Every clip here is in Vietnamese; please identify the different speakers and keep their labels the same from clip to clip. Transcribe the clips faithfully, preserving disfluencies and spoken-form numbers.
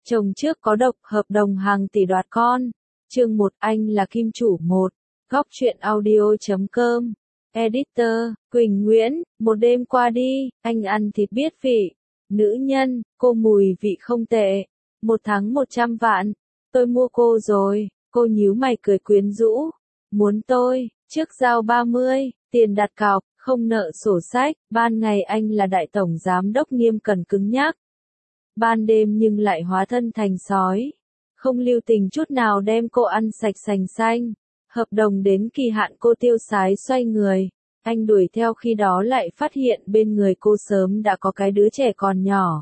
Speaker 1: Chồng trước có độc, hợp đồng hàng tỷ đoạt con. Chương một, anh là kim chủ một. Góc truyện audio chấm com. Editor, Quỳnh Nguyễn. Một đêm qua đi, anh ăn thịt biết vị. Nữ nhân, cô mùi vị không tệ. Một tháng một trăm vạn. Tôi mua cô rồi. Cô nhíu mày cười quyến rũ. Muốn tôi, trước giao ba mươi, tiền đặt cọc, không nợ sổ sách. Ban ngày anh là đại tổng giám đốc nghiêm cẩn cứng nhắc. Ban đêm nhưng lại hóa thân thành sói. Không lưu tình chút nào đem cô ăn sạch sành xanh. Hợp đồng đến kỳ hạn cô tiêu sái xoay người. Anh đuổi theo khi đó lại phát hiện bên người cô sớm đã có cái đứa trẻ còn nhỏ.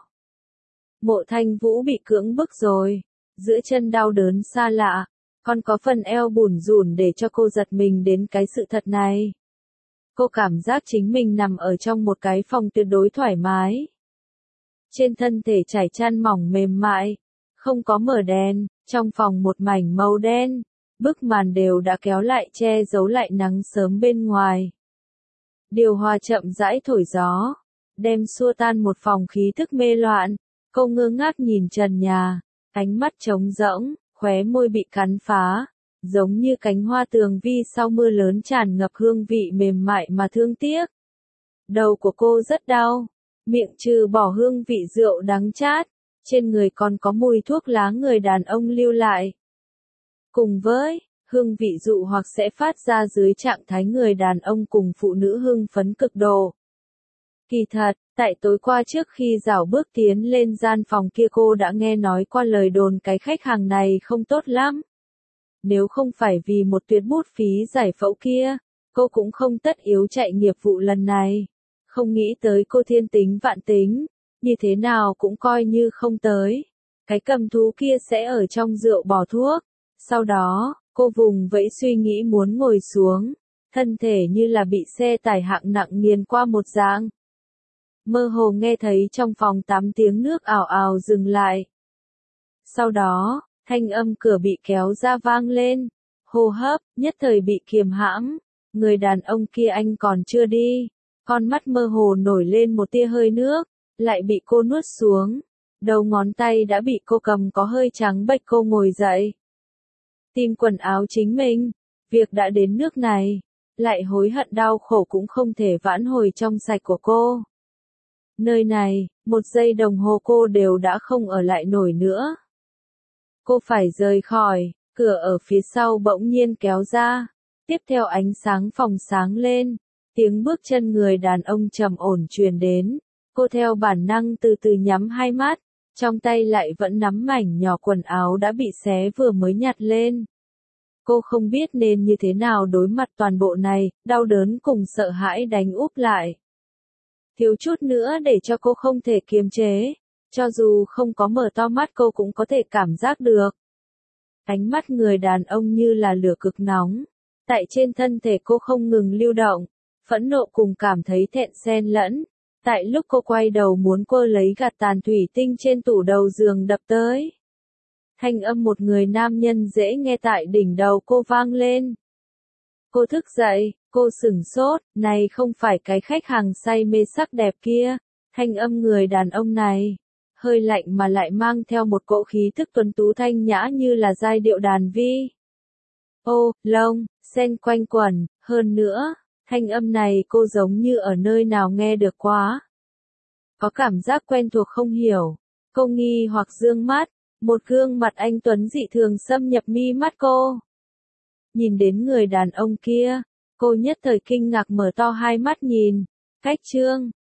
Speaker 1: Mộ Thanh Vũ bị cưỡng bức rồi. Giữa chân đau đớn xa lạ. Còn có phần eo bủn rủn để cho cô giật mình đến cái sự thật này. Cô cảm giác chính mình nằm ở trong một cái phòng tuyệt đối thoải mái. Trên thân thể trải chăn mỏng mềm mại. Không có mở đèn, trong phòng một mảnh màu đen. Bức màn đều đã kéo lại che giấu lại nắng sớm bên ngoài. Điều hòa chậm rãi thổi gió. Đem xua tan một phòng khí thức mê loạn. Cô ngơ ngác nhìn trần nhà. Ánh mắt trống rỗng, khóe môi bị cắn phá. Giống như cánh hoa tường vi sau mưa lớn tràn ngập hương vị mềm mại mà thương tiếc. Đầu của cô rất đau. Miệng trừ bỏ hương vị rượu đắng chát. Trên người còn có mùi thuốc lá người đàn ông lưu lại. Cùng với, hương vị dụ hoặc sẽ phát ra dưới trạng thái người đàn ông cùng phụ nữ hưng phấn cực độ. Kỳ thật, tại tối qua trước khi rảo bước tiến lên gian phòng kia cô đã nghe nói qua lời đồn cái khách hàng này không tốt lắm. Nếu không phải vì một tuyệt bút phí giải phẫu kia, cô cũng không tất yếu chạy nghiệp vụ lần này. Không nghĩ tới cô thiên tính vạn tính, như thế nào cũng coi như không tới. Cái cầm thú kia sẽ ở trong rượu bỏ thuốc. Sau đó, cô vùng vẫy suy nghĩ muốn ngồi xuống, thân thể như là bị xe tải hạng nặng nghiền qua một dạng. Mơ hồ nghe thấy trong phòng tắm tiếng nước ào ào dừng lại. Sau đó, thanh âm cửa bị kéo ra vang lên, hô hấp, nhất thời bị kiềm hãm, người đàn ông kia anh còn chưa đi, con mắt mơ hồ nổi lên một tia hơi nước, lại bị cô nuốt xuống, đầu ngón tay đã bị cô cầm có hơi trắng bệch cô ngồi dậy. Tìm quần áo chính mình, việc đã đến nước này, lại hối hận đau khổ cũng không thể vãn hồi trong sạch của cô. Nơi này, một giây đồng hồ cô đều đã không ở lại nổi nữa. Cô phải rời khỏi, cửa ở phía sau bỗng nhiên kéo ra. Tiếp theo ánh sáng phòng sáng lên, tiếng bước chân người đàn ông trầm ổn truyền đến. Cô theo bản năng từ từ nhắm hai mắt, trong tay lại vẫn nắm mảnh nhỏ quần áo đã bị xé vừa mới nhặt lên. Cô không biết nên như thế nào đối mặt toàn bộ này, đau đớn cùng sợ hãi đánh úp lại. Thiếu chút nữa để cho cô không thể kiềm chế, cho dù không có mở to mắt cô cũng có thể cảm giác được. Ánh mắt người đàn ông như là lửa cực nóng, tại trên thân thể cô không ngừng lưu động, phẫn nộ cùng cảm thấy thẹn xen lẫn. Tại lúc cô quay đầu muốn cô lấy gạt tàn thủy tinh trên tủ đầu giường đập tới. Thanh âm một người nam nhân dễ nghe tại đỉnh đầu cô vang lên. Cô thức dậy, cô sửng sốt, này không phải cái khách hàng say mê sắc đẹp kia. Thanh âm người đàn ông này, hơi lạnh mà lại mang theo một cỗ khí thức tuấn tú thanh nhã như là giai điệu đàn vi. Ô, lông, sen quanh quẩn, hơn nữa. Thanh âm này cô giống như ở nơi nào nghe được quá. Có cảm giác quen thuộc không hiểu. Cô nghi hoặc dương mắt, một gương mặt anh tuấn dị thường xâm nhập mi mắt cô. Nhìn đến người đàn ông kia, cô nhất thời kinh ngạc mở to hai mắt nhìn. Cách trương,